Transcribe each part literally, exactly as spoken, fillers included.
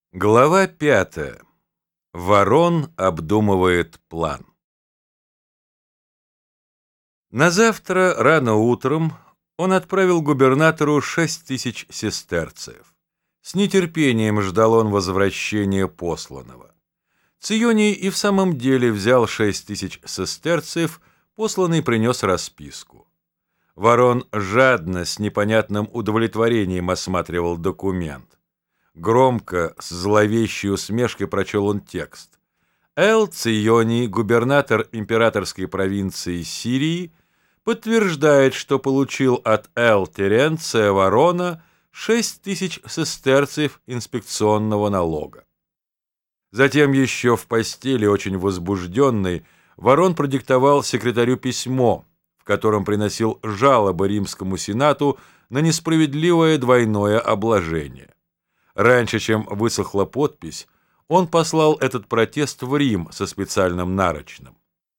Глава пятая. Ворон обдумывает план. На завтра рано утром он отправил губернатору шесть тысяч сестерцев. С нетерпением ждал он возвращения посланного. Ционий и в самом деле взял шесть тысяч сестерцев, посланный принес расписку. Ворон жадно, с непонятным удовлетворением осматривал документ. Громко, с зловещей усмешкой прочел он текст. Эл Ционий, губернатор императорской провинции Сирии, подтверждает, что получил от Эл Теренция Ворона шесть тысяч сестерцев инспекционного налога. Затем еще в постели, очень возбужденный, Ворон продиктовал секретарю письмо, в котором приносил жалобы Римскому сенату на несправедливое двойное обложение. Раньше, чем высохла подпись, он послал этот протест в Рим со специальным нарочным.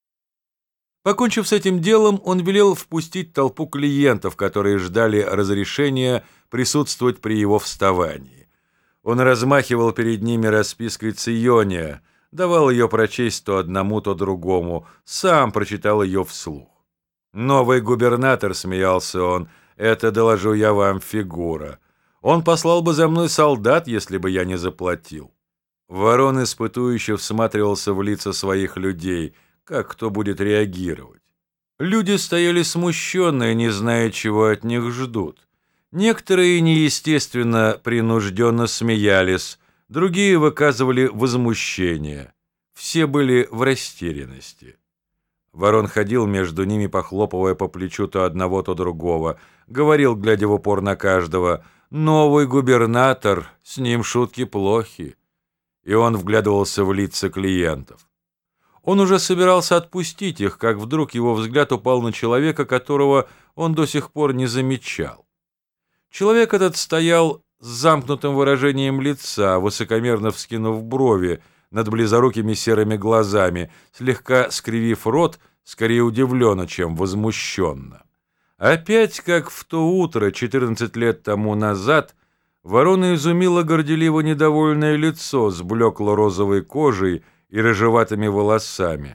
Покончив с этим делом, он велел впустить толпу клиентов, которые ждали разрешения присутствовать при его вставании. Он размахивал перед ними распиской Циония, давал ее прочесть то одному, то другому, сам прочитал ее вслух. «Новый губернатор», — смеялся он, — «это, доложу я вам, фигура. Он послал бы за мной солдат, если бы я не заплатил». Ворон испытующе всматривался в лица своих людей, как кто будет реагировать. Люди стояли смущенные, не зная, чего от них ждут. Некоторые неестественно принужденно смеялись, другие выказывали возмущение. Все были в растерянности. Ворон ходил между ними, похлопывая по плечу то одного, то другого, говорил, глядя в упор на каждого: «Новый губернатор, с ним шутки плохи». И он вглядывался в лица клиентов. Он уже собирался отпустить их, как вдруг его взгляд упал на человека, которого он до сих пор не замечал. Человек этот стоял с замкнутым выражением лица, высокомерно вскинув брови над близорукими серыми глазами, слегка скривив рот, скорее удивленно, чем возмущенно. Опять, как в то утро, четырнадцать лет тому назад, Ворона изумило горделиво недовольное лицо с блекло-розовой кожей и рыжеватыми волосами.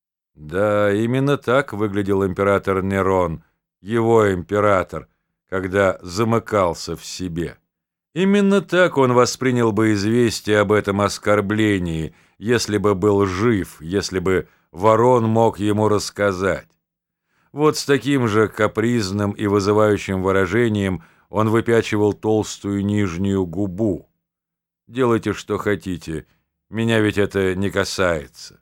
Да, именно так выглядел император Нерон, его император, когда замыкался в себе. Именно так он воспринял бы известие об этом оскорблении, если бы был жив, если бы Ворон мог ему рассказать. Вот с таким же капризным и вызывающим выражением он выпячивал толстую нижнюю губу. «Делайте, что хотите, меня ведь это не касается».